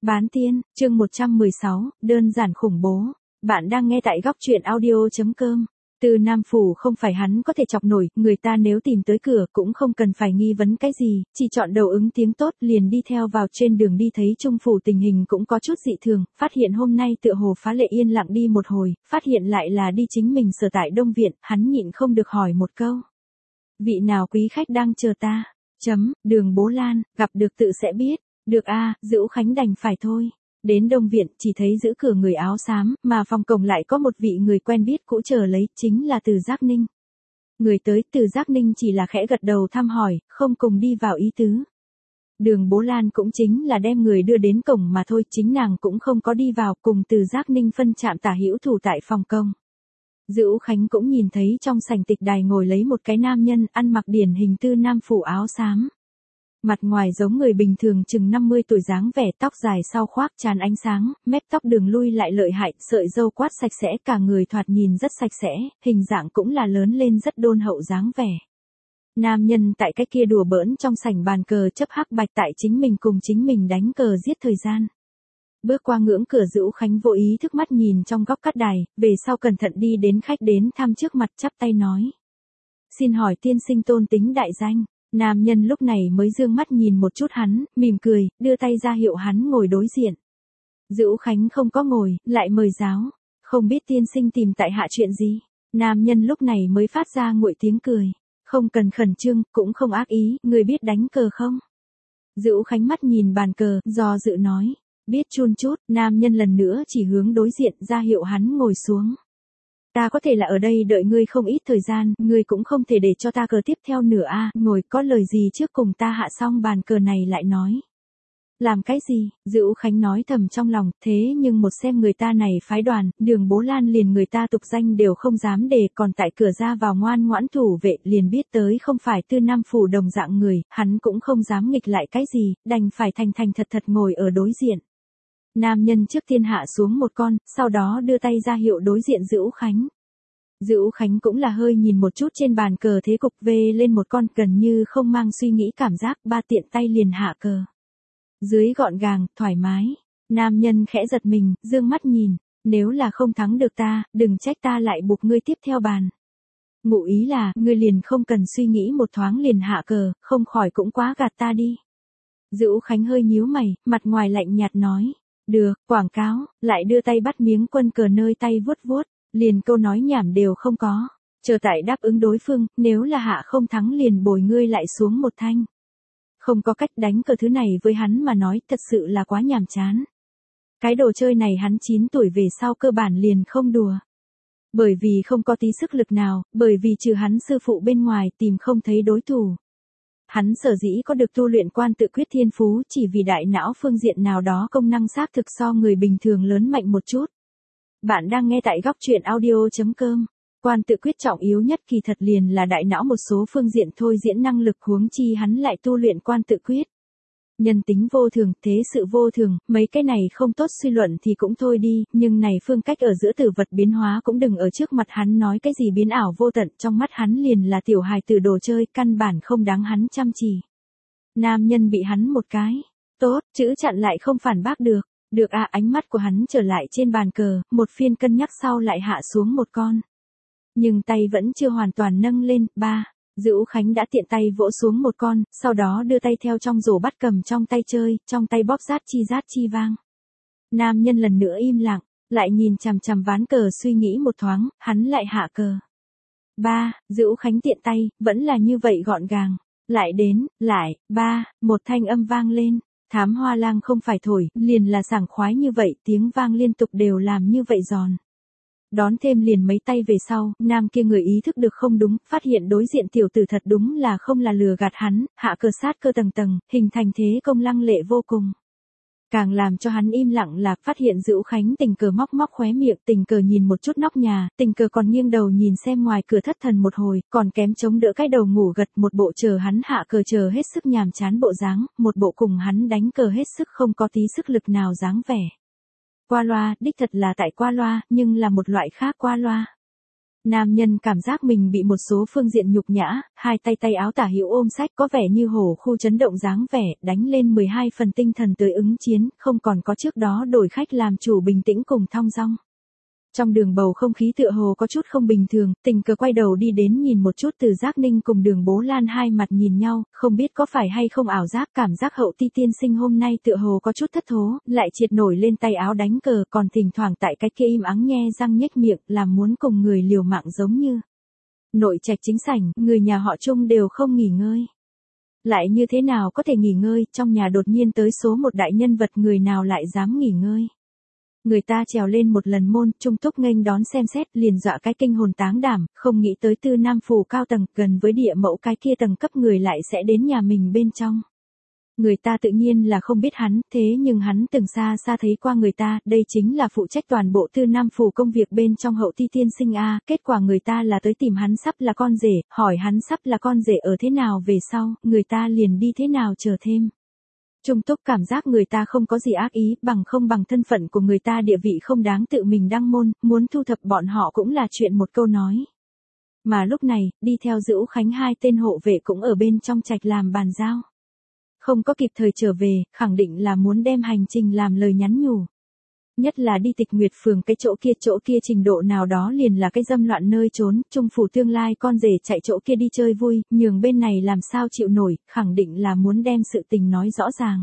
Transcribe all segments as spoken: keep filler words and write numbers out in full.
Bán tiên, chương một trăm mười sáu, đơn giản khủng bố. Bạn đang nghe tại góc truyện audio.com. Từ Nam Phủ không phải hắn có thể chọc nổi, người ta nếu tìm tới cửa cũng không cần phải nghi vấn cái gì, chỉ chọn đầu ứng tiếng tốt liền đi theo vào. Trên đường đi thấy Trung Phủ tình hình cũng có chút dị thường, phát hiện hôm nay tựa hồ phá lệ yên lặng đi một hồi, phát hiện lại là đi chính mình sở tại Đông Viện, hắn nhịn không được hỏi một câu. Vị nào quý khách đang chờ ta? Chấm, Đường Bố Lan, gặp được tự sẽ biết. Được a, Dữu Khánh đành phải thôi. Đến Đông Viện, chỉ thấy giữ cửa người áo xám, mà phòng cổng lại có một vị người quen biết cũ chờ lấy, chính là Từ Giác Ninh. Người tới, Từ Giác Ninh chỉ là khẽ gật đầu thăm hỏi, không cùng đi vào ý tứ. Đường Bố Lan cũng chính là đem người đưa đến cổng mà thôi, chính nàng cũng không có đi vào, cùng Từ Giác Ninh phân chạm tả hữu thủ tại phòng công. Dữu Khánh cũng nhìn thấy trong sảnh tịch đài ngồi lấy một cái nam nhân, ăn mặc điển hình Tư Nam Phủ áo xám. Mặt ngoài giống người bình thường chừng năm mươi tuổi dáng vẻ, tóc dài sau khoác tràn ánh sáng, mép tóc đường lui lại lợi hại, sợi râu quát sạch sẽ, cả người thoạt nhìn rất sạch sẽ, hình dạng cũng là lớn lên rất đôn hậu dáng vẻ. Nam nhân tại cái kia đùa bỡn trong sảnh bàn cờ chấp hắc bạch tại chính mình cùng chính mình đánh cờ giết thời gian. Bước qua ngưỡng cửa, Dữu Khánh vô ý thức mắt nhìn trong góc cắt đài, về sau cẩn thận đi đến khách đến thăm trước mặt chắp tay nói. Xin hỏi tiên sinh tôn tính đại danh. Nam nhân lúc này mới dương mắt nhìn một chút hắn, mỉm cười, đưa tay ra hiệu hắn ngồi đối diện. Dữu Khánh không có ngồi, lại mời giáo. Không biết tiên sinh tìm tại hạ chuyện gì. Nam nhân lúc này mới phát ra nguội tiếng cười. Không cần khẩn trương, cũng không ác ý, người biết đánh cờ không? Dữu Khánh mắt nhìn bàn cờ, do dự nói. Biết chun chút, nam nhân lần nữa chỉ hướng đối diện ra hiệu hắn ngồi xuống. Ta có thể là ở đây đợi ngươi không ít thời gian, ngươi cũng không thể để cho ta cờ tiếp theo nữa a, ngồi có lời gì trước cùng ta hạ xong bàn cờ này lại nói. Làm cái gì? Dữu Khánh nói thầm trong lòng, thế nhưng một xem người ta này phái đoàn, Đường Bố Lan liền người ta tục danh đều không dám đề, còn tại cửa ra vào ngoan ngoãn thủ vệ, liền biết tới không phải Tư Nam Phủ đồng dạng người, hắn cũng không dám nghịch lại cái gì, đành phải thành thành thật thật ngồi ở đối diện. Nam nhân trước tiên hạ xuống một con, sau đó đưa tay ra hiệu đối diện Dữu Khánh. Dữu Khánh cũng là hơi nhìn một chút trên bàn cờ thế cục, vê lên một con, gần như không mang suy nghĩ cảm giác, ba tiện tay liền hạ cờ. Dưới gọn gàng, thoải mái. Nam nhân khẽ giật mình, dương mắt nhìn, nếu là không thắng được ta, đừng trách ta lại buộc ngươi tiếp theo bàn. Ngụ ý là, ngươi liền không cần suy nghĩ một thoáng liền hạ cờ, không khỏi cũng quá gạt ta đi. Dữu Khánh hơi nhíu mày, mặt ngoài lạnh nhạt nói. Được, quảng cáo, lại đưa tay bắt miếng quân cờ nơi tay vuốt vuốt, liền câu nói nhảm đều không có. Chờ tại đáp ứng đối phương, nếu là hạ không thắng liền bồi ngươi lại xuống một thanh. Không có cách, đánh cờ thứ này với hắn mà nói thật sự là quá nhàm chán. Cái đồ chơi này hắn chín tuổi về sau cơ bản liền không đùa. Bởi vì không có tí sức lực nào, bởi vì trừ hắn sư phụ bên ngoài tìm không thấy đối thủ. Hắn sở dĩ có được tu luyện quan tự quyết thiên phú chỉ vì đại não phương diện nào đó công năng xác thực so người bình thường lớn mạnh một chút. Bạn đang nghe tại góc truyện audio.com. Quan tự quyết trọng yếu nhất kỳ thật liền là đại não một số phương diện thôi diễn năng lực, huống chi hắn lại tu luyện quan tự quyết. Nhân tính vô thường, thế sự vô thường, mấy cái này không tốt suy luận thì cũng thôi đi, nhưng này phương cách ở giữa tử vật biến hóa cũng đừng ở trước mặt hắn nói cái gì biến ảo vô tận, trong mắt hắn liền là tiểu hài tử đồ chơi, căn bản không đáng hắn chăm chỉ. Nam nhân bị hắn một cái, tốt, chữ chặn lại không phản bác được, được à, ánh mắt của hắn trở lại trên bàn cờ, một phiên cân nhắc sau lại hạ xuống một con. Nhưng tay vẫn chưa hoàn toàn nâng lên, ba. Dữu Khánh đã tiện tay vỗ xuống một con, sau đó đưa tay theo trong rổ bắt cầm trong tay chơi, trong tay bóp rát chi rát chi vang. Nam nhân lần nữa im lặng, lại nhìn chằm chằm ván cờ suy nghĩ một thoáng, hắn lại hạ cờ. Ba, Dữu Khánh tiện tay, vẫn là như vậy gọn gàng. Lại đến, lại, ba, một thanh âm vang lên, thám hoa lang không phải thổi, liền là sảng khoái như vậy, tiếng vang liên tục đều làm như vậy giòn. Đón thêm liền mấy tay về sau, nam kia người ý thức được không đúng, phát hiện đối diện tiểu tử thật đúng là không là lừa gạt hắn, hạ cờ sát cơ tầng tầng, hình thành thế công lăng lệ vô cùng. Càng làm cho hắn im lặng là phát hiện Dữu Khánh tình cờ móc móc khóe miệng, tình cờ nhìn một chút nóc nhà, tình cờ còn nghiêng đầu nhìn xem ngoài cửa thất thần một hồi, còn kém chống đỡ cái đầu ngủ gật, một bộ chờ hắn hạ cờ chờ hết sức nhàm chán bộ dáng, một bộ cùng hắn đánh cờ hết sức không có tí sức lực nào dáng vẻ. Qua loa, đích thật là tại qua loa, nhưng là một loại khác qua loa. Nam nhân cảm giác mình bị một số phương diện nhục nhã, hai tay tay áo tả hữu ôm sách có vẻ như hổ khu chấn động dáng vẻ, đánh lên mười hai phần tinh thần tới ứng chiến, không còn có trước đó đổi khách làm chủ bình tĩnh cùng thong dong. Trong đường bầu không khí tựa hồ có chút không bình thường, tình cờ quay đầu đi đến nhìn một chút Từ Giác Ninh cùng Đường Bố Lan hai mặt nhìn nhau, không biết có phải hay không ảo giác, cảm giác Hậu Ti tiên sinh hôm nay tựa hồ có chút thất thố, lại triệt nổi lên tay áo đánh cờ, còn thỉnh thoảng tại cái kia im ắng nhe răng nhếch miệng, làm muốn cùng người liều mạng giống như. Nội trạch chính sảnh, người nhà họ Trung đều không nghỉ ngơi. Lại như thế nào có thể nghỉ ngơi, trong nhà đột nhiên tới số một đại nhân vật, người nào lại dám nghỉ ngơi. Người ta trèo lên một lần môn, Trung Túc nghênh đón xem xét, liền dọa cái kinh hồn táng đảm, không nghĩ tới Tư Nam phủ cao tầng, gần với địa mẫu cái kia tầng cấp người lại sẽ đến nhà mình bên trong. Người ta tự nhiên là không biết hắn, thế nhưng hắn từng xa xa thấy qua người ta, đây chính là phụ trách toàn bộ Tư Nam phủ công việc bên trong Hậu Ti tiên sinh a, kết quả người ta là tới tìm hắn sắp là con rể, hỏi hắn sắp là con rể ở thế nào về sau, người ta liền đi thế nào chờ thêm. Trung Túc cảm giác người ta không có gì ác ý, bằng không bằng thân phận của người ta địa vị không đáng tự mình đăng môn, muốn thu thập bọn họ cũng là chuyện một câu nói. Mà lúc này, đi theo Dữu Khánh hai tên hộ vệ cũng ở bên trong trạch làm bàn giao. Không có kịp thời trở về, khẳng định là muốn đem hành trình làm lời nhắn nhủ. Nhất là đi Tịch Nguyệt phường cái chỗ kia, chỗ kia trình độ nào đó liền là cái dâm loạn nơi trốn, Trung phủ tương lai con rể chạy chỗ kia đi chơi vui, nhường bên này làm sao chịu nổi, khẳng định là muốn đem sự tình nói rõ ràng.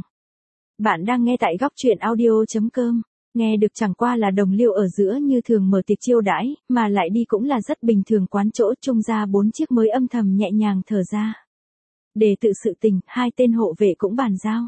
Bạn đang nghe tại góc truyện audio.com, nghe được chẳng qua là đồng liêu ở giữa như thường mở tiệc chiêu đãi, mà lại đi cũng là rất bình thường quán chỗ, Trung ra bốn chiếc mới âm thầm nhẹ nhàng thở ra. Để tự sự tình, hai tên hộ vệ cũng bàn giao.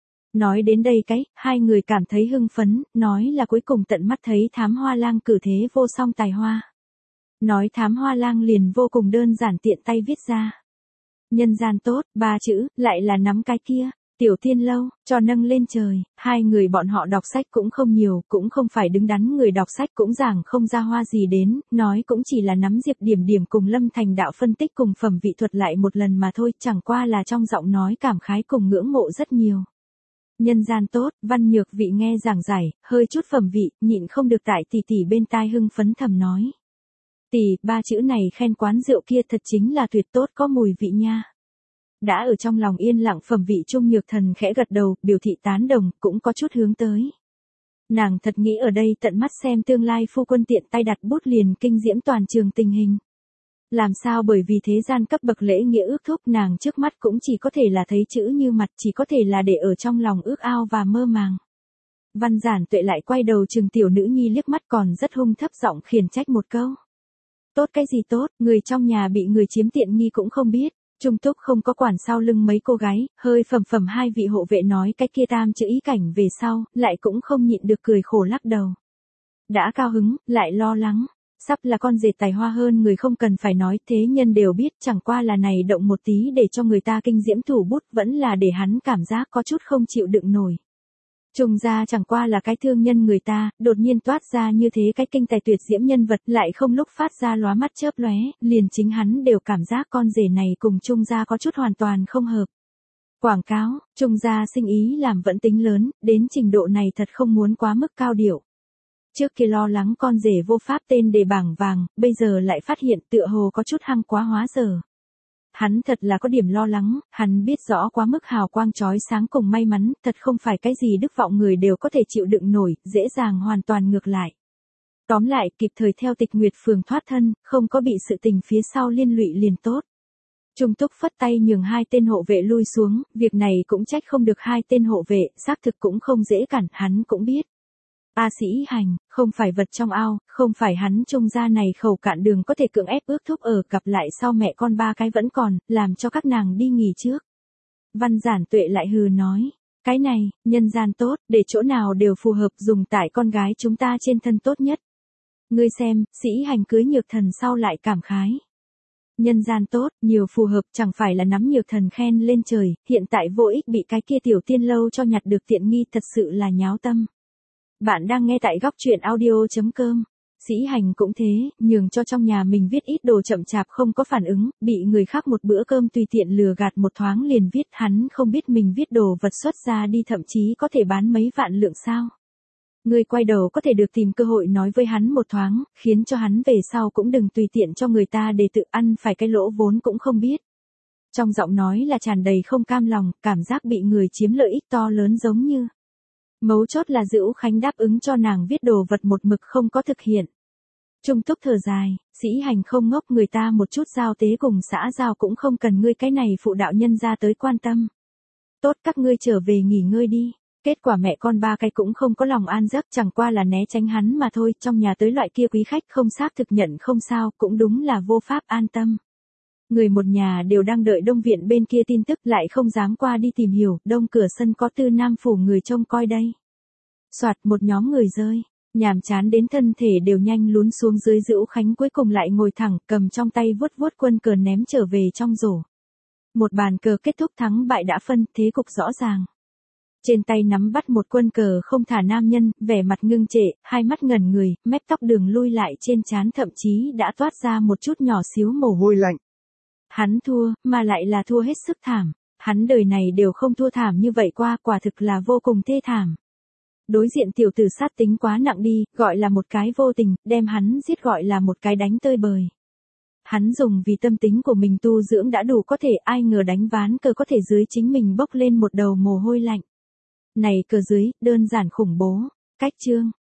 Nói đến đây cái, hai người cảm thấy hưng phấn, nói là cuối cùng tận mắt thấy Thám Hoa Lang cử thế vô song tài hoa. Nói Thám Hoa Lang liền vô cùng đơn giản tiện tay viết ra. Nhân gian tốt, ba chữ, lại là nắm cái kia, Tiểu Tiên Lâu, cho nâng lên trời, hai người bọn họ đọc sách cũng không nhiều, cũng không phải đứng đắn người đọc sách cũng giảng không ra hoa gì đến, nói cũng chỉ là nắm Diệp Điểm Điểm cùng Lâm Thành Đạo phân tích cùng phẩm vị thuật lại một lần mà thôi, chẳng qua là trong giọng nói cảm khái cùng ngưỡng mộ rất nhiều. Nhân gian tốt, Văn Nhược Vị nghe giảng giải, hơi chút phẩm vị, nhịn không được tại tỷ tỷ bên tai hưng phấn thầm nói. Tỷ, ba chữ này khen quán rượu kia thật chính là tuyệt tốt có mùi vị nha. Đã ở trong lòng yên lặng phẩm vị Trung Nhược Thần khẽ gật đầu, biểu thị tán đồng, cũng có chút hướng tới. Nàng thật nghĩ ở đây tận mắt xem tương lai phu quân tiện tay đặt bút liền kinh diễm toàn trường tình hình. Làm sao bởi vì thế gian cấp bậc lễ nghĩa ước thúc nàng trước mắt cũng chỉ có thể là thấy chữ như mặt, chỉ có thể là để ở trong lòng ước ao và mơ màng. Văn Giản Tuệ lại quay đầu chừng tiểu nữ nhi liếc mắt còn rất hung thấp giọng khiển trách một câu. Tốt cái gì tốt, người trong nhà bị người chiếm tiện nghi cũng không biết. Trung Túc không có quản sau lưng mấy cô gái, hơi phẩm phẩm hai vị hộ vệ nói cái kia tam chữ ý cảnh về sau, lại cũng không nhịn được cười khổ lắc đầu. Đã cao hứng, lại lo lắng. Sắp là con rể tài hoa hơn người không cần phải nói, thế nhân đều biết, chẳng qua là này động một tí để cho người ta kinh diễm thủ bút, vẫn là để hắn cảm giác có chút không chịu đựng nổi. Trung gia chẳng qua là cái thương nhân người ta, đột nhiên toát ra như thế cái kinh tài tuyệt diễm nhân vật, lại không lúc phát ra lóa mắt chớp lóe, liền chính hắn đều cảm giác con rể này cùng Trung gia có chút hoàn toàn không hợp. Quảng cáo, Trung gia sinh ý làm vẫn tính lớn, đến trình độ này thật không muốn quá mức cao điệu. Trước kia lo lắng con rể vô pháp tên đề bảng vàng, bây giờ lại phát hiện tựa hồ có chút hăng quá hóa giờ. Hắn thật là có điểm lo lắng, hắn biết rõ quá mức hào quang chói sáng cùng may mắn, thật không phải cái gì đức vọng người đều có thể chịu đựng nổi, dễ dàng hoàn toàn ngược lại. Tóm lại, kịp thời theo Tịch Nguyệt phường thoát thân, không có bị sự tình phía sau liên lụy liền tốt. Trung Túc phất tay nhường hai tên hộ vệ lui xuống, việc này cũng trách không được hai tên hộ vệ, xác thực cũng không dễ cản, hắn cũng biết. A Sĩ Hành, không phải vật trong ao, không phải hắn Trung gia này khẩu cạn đường có thể cưỡng ép ước thúc ở, gặp lại sau mẹ con ba cái vẫn còn, làm cho các nàng đi nghỉ trước. Văn Giản Tuệ lại hừ nói, cái này, nhân gian tốt, để chỗ nào đều phù hợp dùng tại con gái chúng ta trên thân tốt nhất. Ngươi xem, Sĩ Hành cưới Nhược Thần sau lại cảm khái. Nhân gian tốt, nhiều phù hợp, chẳng phải là nắm Nhược Thần khen lên trời, hiện tại vô ích bị cái kia Tiểu Tiên Lâu cho nhặt được tiện nghi, thật sự là nháo tâm. Bạn đang nghe tại góc truyện audio.com. Sĩ Hành cũng thế, nhường cho trong nhà mình viết ít đồ chậm chạp không có phản ứng, bị người khác một bữa cơm tùy tiện lừa gạt một thoáng liền viết, hắn không biết mình viết đồ vật xuất ra đi thậm chí có thể bán mấy vạn lượng sao. Ngươi quay đầu có thể được tìm cơ hội nói với hắn một thoáng, khiến cho hắn về sau cũng đừng tùy tiện cho người ta để tự ăn phải cái lỗ vốn cũng không biết. Trong giọng nói là tràn đầy không cam lòng, cảm giác bị người chiếm lợi ích to lớn giống như. Mấu chốt là Dữu Khánh đáp ứng cho nàng viết đồ vật một mực không có thực hiện. Trung Túc thở dài, Sĩ Hành không ngốc, người ta một chút giao tế cùng xã giao cũng không cần ngươi cái này phụ đạo nhân ra tới quan tâm. Tốt, các ngươi trở về nghỉ ngơi đi. Kết quả mẹ con ba cái cũng không có lòng an giấc, chẳng qua là né tránh hắn mà thôi, trong nhà tới loại kia quý khách không xác thực nhận không sao, cũng đúng là vô pháp an tâm. Người một nhà đều đang đợi Đông viện bên kia tin tức, lại không dám qua đi tìm hiểu, đông cửa sân có Tư Nam phủ người trông coi đây. Soạt, một nhóm người rơi, nhàm chán đến thân thể đều nhanh lún xuống dưới. Dữu Khánh cuối cùng lại ngồi thẳng, cầm trong tay vuốt vuốt quân cờ ném trở về trong rổ. Một bàn cờ kết thúc, thắng bại đã phân, thế cục rõ ràng. Trên tay nắm bắt một quân cờ không thả nam nhân, vẻ mặt ngưng trệ, hai mắt ngẩn người, mép tóc đường lui lại trên trán thậm chí đã toát ra một chút nhỏ xíu mồ hôi lạnh. Hắn thua, mà lại là thua hết sức thảm. Hắn đời này đều không thua thảm như vậy qua, quả thực là vô cùng thê thảm. Đối diện tiểu tử sát tính quá nặng đi, gọi là một cái vô tình, đem hắn giết gọi là một cái đánh tơi bời. Hắn dùng vì tâm tính của mình tu dưỡng đã đủ, có thể ai ngờ đánh ván cờ có thể dưới chính mình bốc lên một đầu mồ hôi lạnh. Này cờ dưới, đơn giản khủng bố. Cách chương.